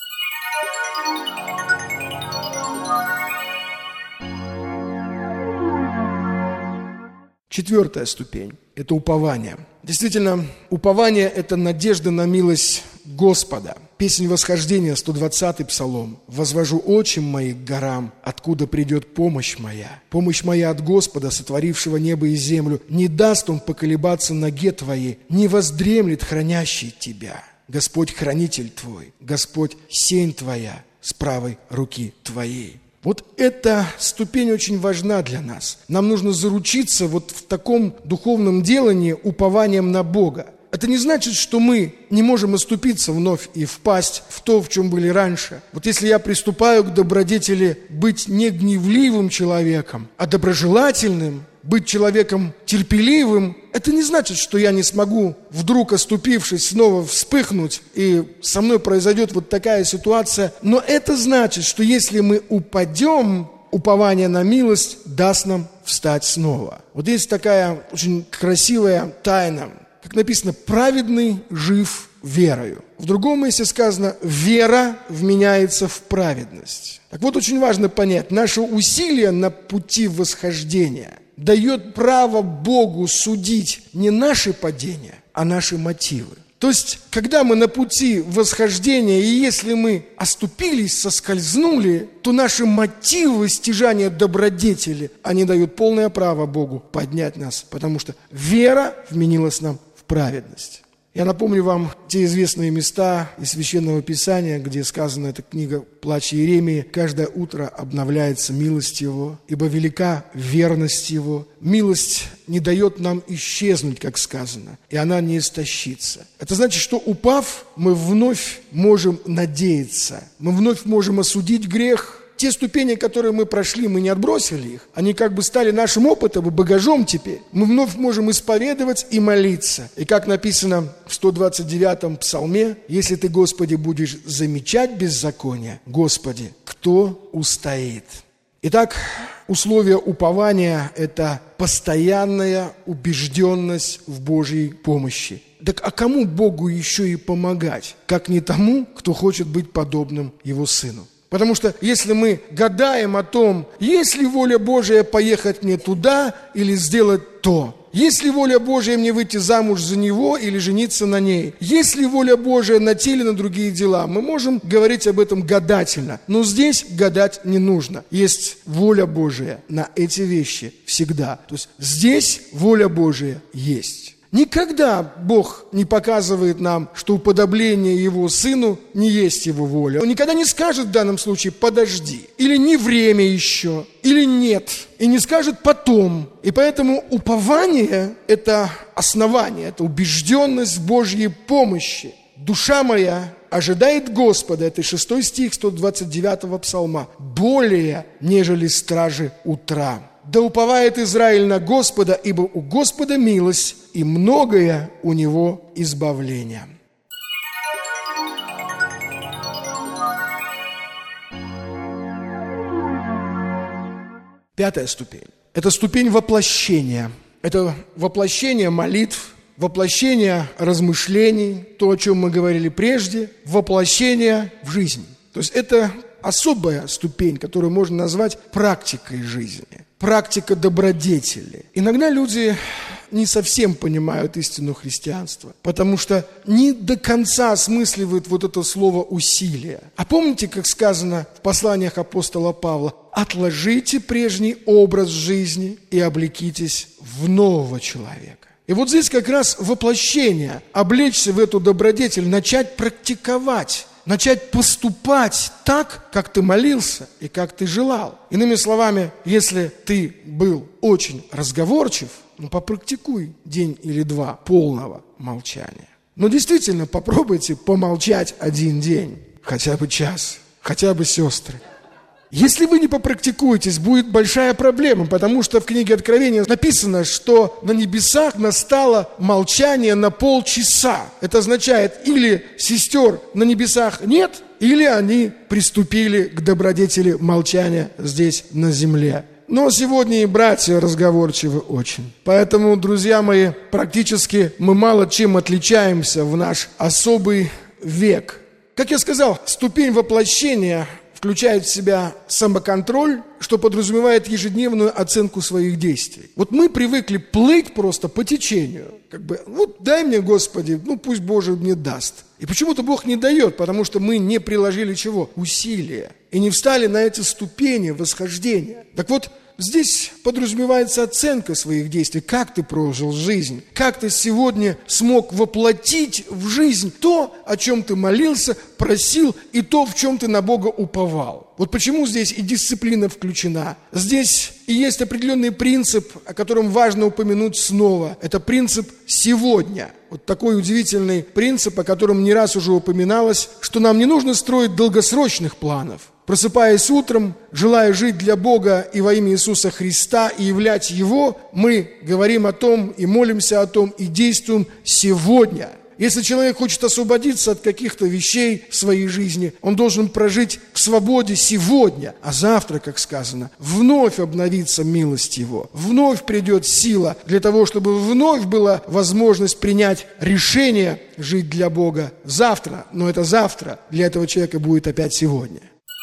Четвертая ступень – это упование. Действительно, упование – это надежда на милость Господа. Песнь восхождения, 120-й псалом. «Возвожу очи мои к горам, откуда придет помощь моя. Помощь моя от Господа, сотворившего небо и землю. Не даст Он поколебаться ноге твоей, не воздремлет хранящий тебя. Господь хранитель твой, Господь сень твоя с правой руки твоей». Вот эта ступень очень важна для нас. Нам нужно заручиться вот в таком духовном делании упованием на Бога. Это не значит, что мы не можем оступиться вновь и впасть в то, в чем были раньше. Вот если я приступаю к добродетели быть не гневливым человеком, а доброжелательным, быть человеком терпеливым, это не значит, что я не смогу, вдруг оступившись, снова вспыхнуть, и со мной произойдет вот такая ситуация. Но это значит, что если мы упадем, упование на милость даст нам встать снова. Вот есть такая очень красивая тайна. Как написано, праведный жив верою. В другом месте сказано, вера вменяется в праведность. Так вот, очень важно понять, наше усилие на пути восхождения дает право Богу судить не наши падения, а наши мотивы. То есть, когда мы на пути восхождения, и если мы оступились, соскользнули, то наши мотивы стяжания добродетели, они дают полное право Богу поднять нас, потому что вера вменилась нам в праведность. Я напомню вам те известные места из Священного Писания, где сказана эта книга «Плач Иеремии». Каждое утро обновляется милость Его, ибо велика верность Его. Милость не дает нам исчезнуть, как сказано, и она не истощится. Это значит, что упав, мы вновь можем надеяться, мы вновь можем осудить грех. Те ступени, которые мы прошли, мы не отбросили их. Они как бы стали нашим опытом и багажом теперь. Мы вновь можем исповедовать и молиться. И как написано в 129-м псалме, «Если ты, Господи, будешь замечать беззаконие, Господи, кто устоит?» Итак, условие упования – это постоянная убежденность в Божьей помощи. Так а кому Богу еще и помогать, как не тому, кто хочет быть подобным Его Сыну? Потому что если мы гадаем о том, есть ли воля Божия поехать мне туда или сделать то, есть ли воля Божия мне выйти замуж за него или жениться на ней, есть ли воля Божия на те или на другие дела, мы можем говорить об этом гадательно. Но здесь гадать не нужно. Есть воля Божия на эти вещи всегда. То есть здесь воля Божия есть. Никогда Бог не показывает нам, что уподобление Его Сыну не есть Его воля. Он никогда не скажет в данном случае «подожди», или «не время еще», или «нет», и не скажет «потом». И поэтому упование – это основание, это убежденность в Божьей помощи. «Душа моя ожидает Господа», это 6 стих 129-го псалма, «более, нежели стражи утра». «Да уповает Израиль на Господа, ибо у Господа милость, и многое у Него избавление». Пятая ступень – это ступень воплощения. Это воплощение молитв, воплощение размышлений, то, о чем мы говорили прежде, воплощение в жизнь. То есть это особая ступень, которую можно назвать практикой жизни, практика добродетели. Иногда люди не совсем понимают истину христианства, потому что не до конца осмысливают вот это слово «усилие». А помните, как сказано в посланиях апостола Павла? «Отложите прежний образ жизни и облекитесь в нового человека». И вот здесь как раз воплощение, облечься в эту добродетель, начать практиковать, начать поступать так, как ты молился и как ты желал. Иными словами, если ты был очень разговорчив, попрактикуй день или два полного молчания. Но действительно, попробуйте помолчать один день, хотя бы час, хотя бы сестры. Если вы не попрактикуетесь, будет большая проблема, потому что в книге Откровения написано, что на небесах настало молчание на полчаса. Это означает, или сестер на небесах нет, или они приступили к добродетели молчания здесь на земле. Но сегодня и братья разговорчивы очень. Поэтому, друзья мои, практически мы мало чем отличаемся в наш особый век. Как я сказал, ступень воплощения включает в себя самоконтроль, что подразумевает ежедневную оценку своих действий. Вот мы привыкли плыть просто по течению. Дай мне, Господи, пусть Боже мне даст. И почему-то Бог не дает, потому что мы не приложили чего? Усилия. И не встали на эти ступени восхождения. Так вот, здесь подразумевается оценка своих действий. Как ты прожил жизнь? Как ты сегодня смог воплотить в жизнь то, о чем ты молился, просил, и то, в чем ты на Бога уповал? Вот почему здесь и дисциплина включена. Здесь и есть определенный принцип, о котором важно упомянуть снова. Это принцип «сегодня». Вот такой удивительный принцип, о котором не раз уже упоминалось, что нам не нужно строить долгосрочных планов. Просыпаясь утром, желая жить для Бога и во имя Иисуса Христа и являть Его, мы говорим о том и молимся о том и действуем сегодня. Если человек хочет освободиться от каких-то вещей в своей жизни, он должен прожить в свободе сегодня, а завтра, как сказано, вновь обновится милость Его, вновь придет сила для того, чтобы вновь была возможность принять решение жить для Бога завтра, но это завтра для этого человека будет опять сегодня.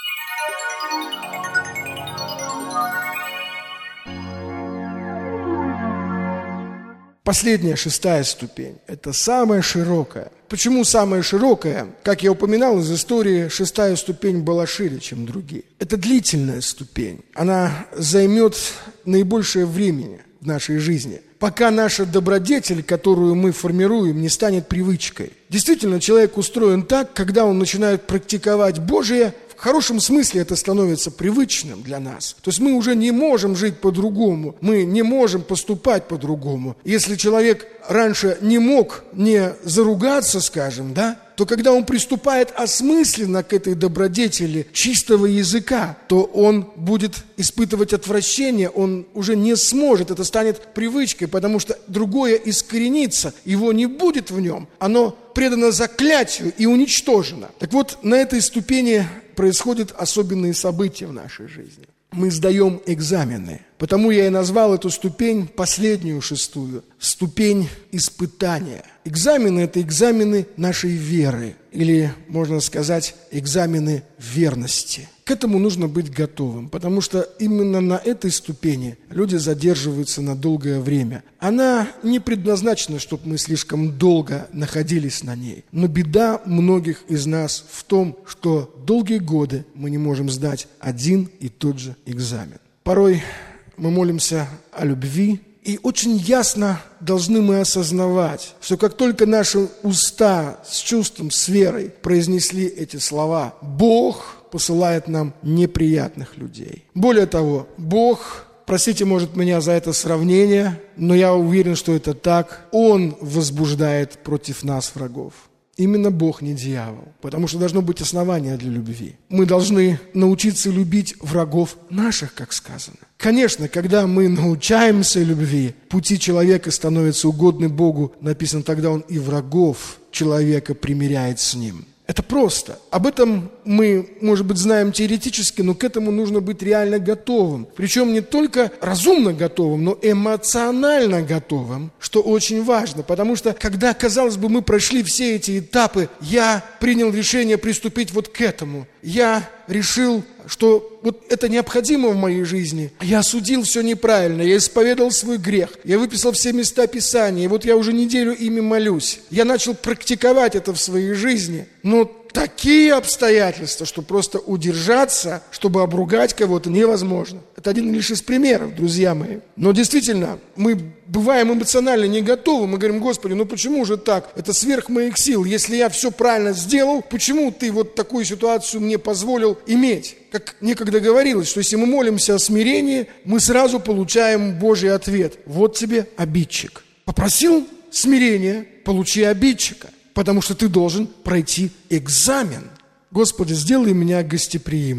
Последняя, 6-я ступень – это самая широкая. Почему самая широкая? Как я упоминал из истории, 6-я ступень была шире, чем другие. Это длительная ступень. Она займет наибольшее времени в нашей жизни, пока наша добродетель, которую мы формируем, не станет привычкой. Действительно, человек устроен так, когда он начинает практиковать Божие, в хорошем смысле это становится привычным для нас. То есть мы уже не можем жить по-другому, мы не можем поступать по-другому. Если человек раньше не мог не заругаться, скажем, то когда он приступает осмысленно к этой добродетели чистого языка, то он будет испытывать отвращение, он уже не сможет, это станет привычкой, потому что другое искоренится, его не будет в нем, оно предано заклятию и уничтожено. Так вот, на этой ступени происходят особенные события в нашей жизни. Мы сдаем экзамены. Потому я и назвал эту ступень, последнюю 6-ю, ступень испытания. Экзамены – это экзамены нашей веры, или, можно сказать, экзамены верности. К этому нужно быть готовым, потому что именно на этой ступени люди задерживаются на долгое время. Она не предназначена, чтобы мы слишком долго находились на ней. Но беда многих из нас в том, что долгие годы мы не можем сдать один и тот же экзамен. Порой мы молимся о любви, и очень ясно должны мы осознавать, что как только наши уста с чувством, с верой произнесли эти слова, Бог посылает нам неприятных людей. Более того, Бог, простите, может, меня за это сравнение, но я уверен, что это так, Он возбуждает против нас врагов. Именно Бог, не дьявол, потому что должно быть основание для любви. Мы должны научиться любить врагов наших, как сказано. Конечно, когда мы научаемся любви, пути человека становятся угодны Богу, написано, тогда Он и врагов человека примиряет с Ним. Это просто. Об этом мы, может быть, знаем теоретически, но к этому нужно быть реально готовым. Причем не только разумно готовым, но эмоционально готовым, что очень важно. Потому что, когда, казалось бы, мы прошли все эти этапы, я принял решение приступить вот к этому. Я решил, что вот это необходимо в моей жизни. Я осудил все неправильно, я исповедовал свой грех, я выписал все места Писания, и вот я уже неделю ими молюсь. Я начал практиковать это в своей жизни, но такие обстоятельства, что просто удержаться, чтобы обругать кого-то, невозможно. Это один лишь из примеров, друзья мои. Но действительно, мы бываем эмоционально не готовы. Мы говорим: Господи, ну почему же так? Это сверх моих сил. Если я все правильно сделал, почему Ты вот такую ситуацию мне позволил иметь? Как некогда говорилось, что если мы молимся о смирении, мы сразу получаем Божий ответ. Вот тебе обидчик. Попросил смирения, получи обидчика. Потому что ты должен пройти экзамен. Господи, сделай меня гостеприимным.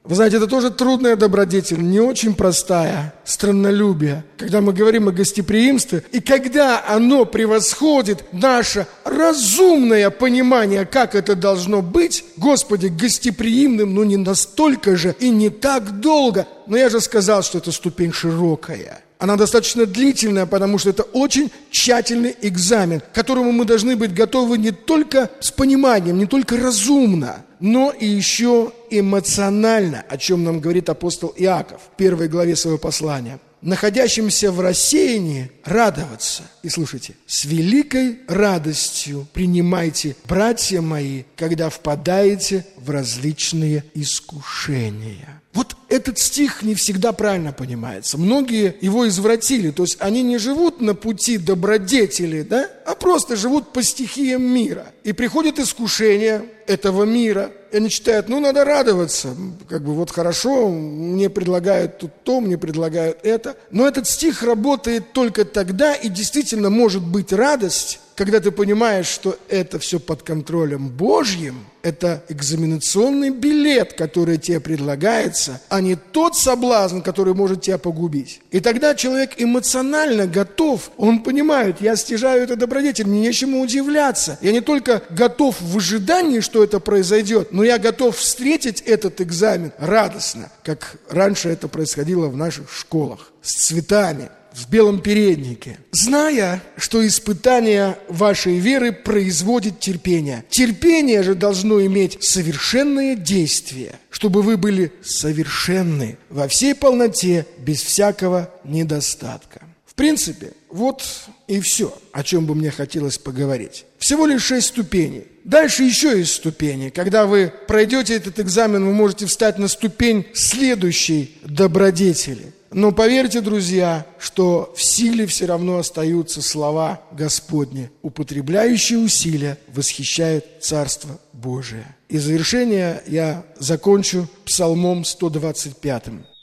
Вы знаете, это тоже трудная добродетель, не очень простая, страннолюбие. Когда мы говорим о гостеприимстве, и когда оно превосходит наше разумное понимание, как это должно быть, Господи, гостеприимным, но не настолько же и не так долго. Но я же сказал, что это ступень широкая. Она достаточно длительная, потому что это очень тщательный экзамен, к которому мы должны быть готовы не только с пониманием, не только разумно, но и еще эмоционально, о чем нам говорит апостол Иаков в 1 главе своего послания. Находящимся в рассеянии радоваться. И слушайте, с великой радостью принимайте, братья мои, когда впадаете в различные искушения. Вот этот стих не всегда правильно понимается. Многие его извратили, то есть они не живут на пути добродетели, да, а просто живут по стихиям мира. И приходит искушение этого мира, и они читают, надо радоваться, вот хорошо, мне предлагают тут то, мне предлагают это. Но этот стих работает только тогда, и действительно может быть радость, когда ты понимаешь, что это все под контролем Божьим, это экзаменационный билет, который тебе предлагается, а не тот соблазн, который может тебя погубить. И тогда человек эмоционально готов, он понимает, я стяжаю это добродетель, мне нечему удивляться. Я не только готов в ожидании, что это произойдет, но я готов встретить этот экзамен радостно, как раньше это происходило в наших школах, с цветами, в белом переднике, зная, что испытание вашей веры производит терпение. Терпение же должно иметь совершенное действие, чтобы вы были совершенны во всей полноте, без всякого недостатка. В принципе, вот и все, о чем бы мне хотелось поговорить. Всего лишь 6 ступеней. Дальше еще есть ступени. Когда вы пройдете этот экзамен, вы можете встать на ступень следующей добродетели. Но поверьте, друзья, что в силе все равно остаются слова Господни. Употребляющие усилия восхищают Царство Божие. И в завершение я закончу Псалмом 125.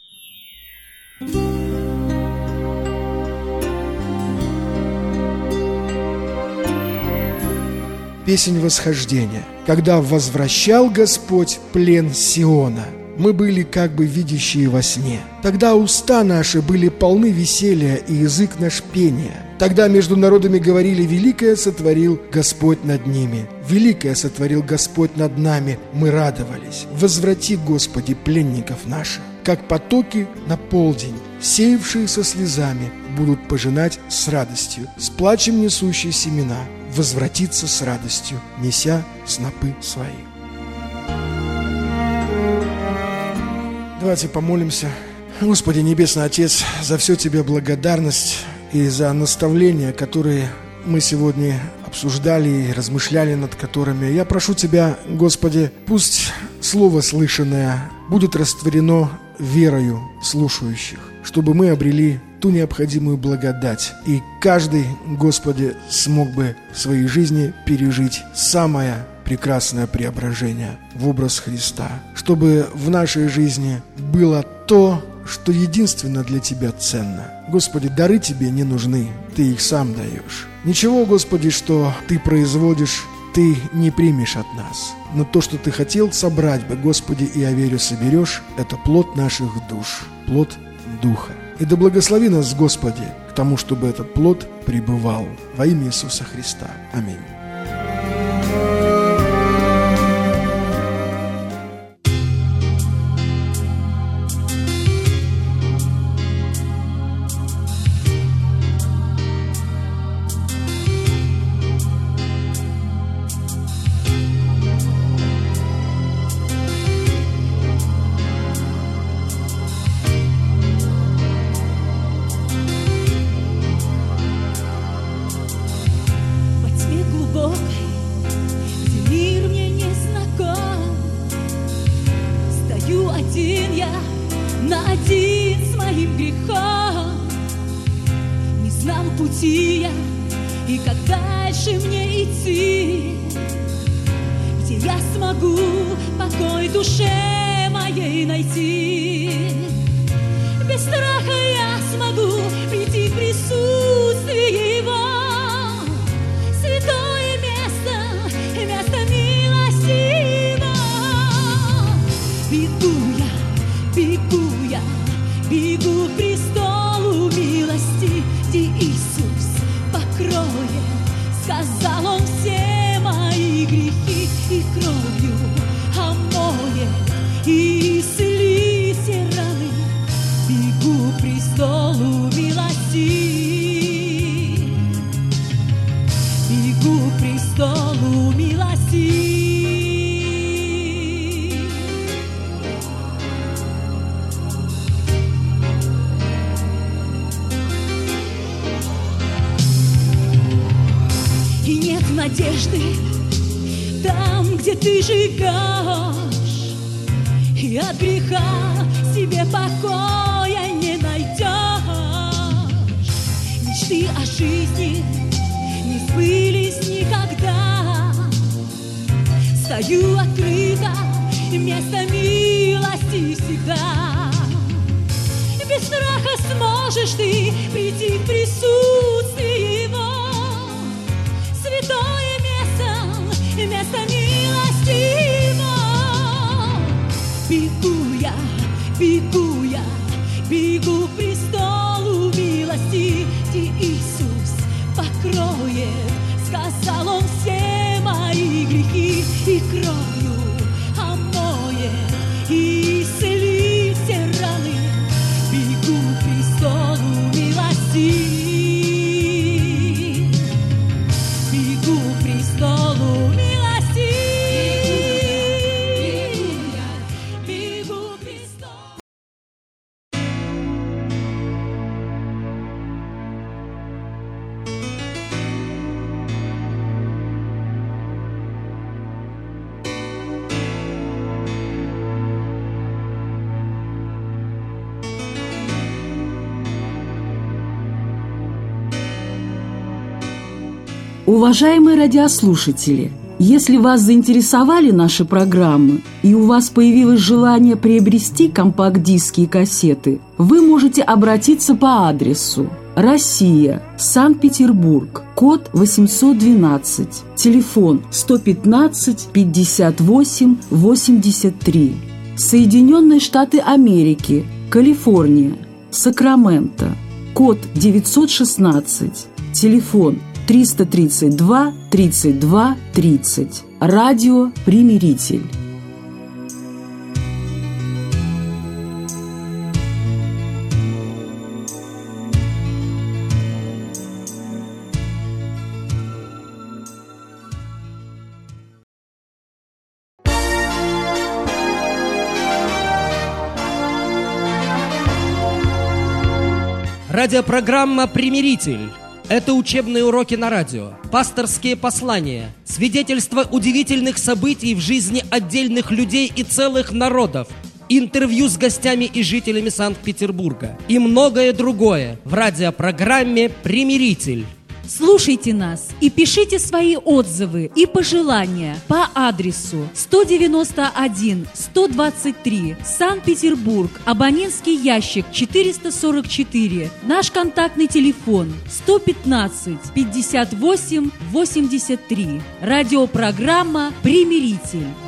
Песнь восхождения. Когда возвращал Господь плен Сиона, мы были как бы видящие во сне. Тогда уста наши были полны веселья, и язык наш пения. Тогда между народами говорили: великое сотворил Господь над ними, великое сотворил Господь над нами, мы радовались. Возврати, Господи, пленников наших, как потоки на полдень, сеявшие со слезами, будут пожинать с радостью, с плачем несущие семена, возвратиться с радостью, неся снопы свои. Давайте помолимся. Господи, Небесный Отец, за все Тебе благодарность и за наставления, которые мы сегодня обсуждали и размышляли над которыми. Я прошу Тебя, Господи, пусть слово слышанное будет растворено верою слушающих, чтобы мы обрели ту необходимую благодать, и каждый, Господи, смог бы в своей жизни пережить самое прекрасное преображение в образ Христа, чтобы в нашей жизни было то, что единственно для Тебя ценно. Господи, дары Тебе не нужны, Ты их сам даешь. Ничего, Господи, что Ты производишь, Ты не примешь от нас. Но то, что Ты хотел собрать бы, Господи, и я верю, соберешь, это плод наших душ, плод Духа. И да благослови нас, Господи, к тому, чтобы этот плод пребывал. Во имя Иисуса Христа. Аминь. И как дальше мне идти, где я смогу покой душе моей найти. Без страха я смогу прийти в присутствие Его, святое место, место милости Его. Иду я кровью омоет и исцелит все раны. Бегу к престолу милости, бегу к престолу милости. И нет надежды там, где ты живешь, и от греха себе покоя не найдешь. Мечты о жизни не сбылись никогда. Стою открыто, место милости всегда. Без страха сможешь ты прийти в присутствие Его. Святое место милости Его. Бегу я, бегу к престолу милости, где Иисус покроет, сказал Он, все мои грехи, и кровью омоет, и исцелит все раны. Бегу к престолу милости, бегу к престолу милости. Бегу к престолу. Уважаемые радиослушатели, если вас заинтересовали наши программы и у вас появилось желание приобрести компакт-диски и кассеты, вы можете обратиться по адресу: Россия, Санкт-Петербург, код 812, телефон 115 58 83. Соединенные Штаты Америки, Калифорния, Сакраменто, код 916, телефон 332 32 30. Радио «Примиритель». Радиопрограмма «Примиритель». Это учебные уроки на радио, пасторские послания, свидетельства удивительных событий в жизни отдельных людей и целых народов, интервью с гостями и жителями Санкт-Петербурга и многое другое в радиопрограмме «Примиритель». Слушайте нас и пишите свои отзывы и пожелания по адресу 191-123, Санкт-Петербург, абонентский ящик 444, наш контактный телефон 115-58-83. Радиопрограмма «Примиритель».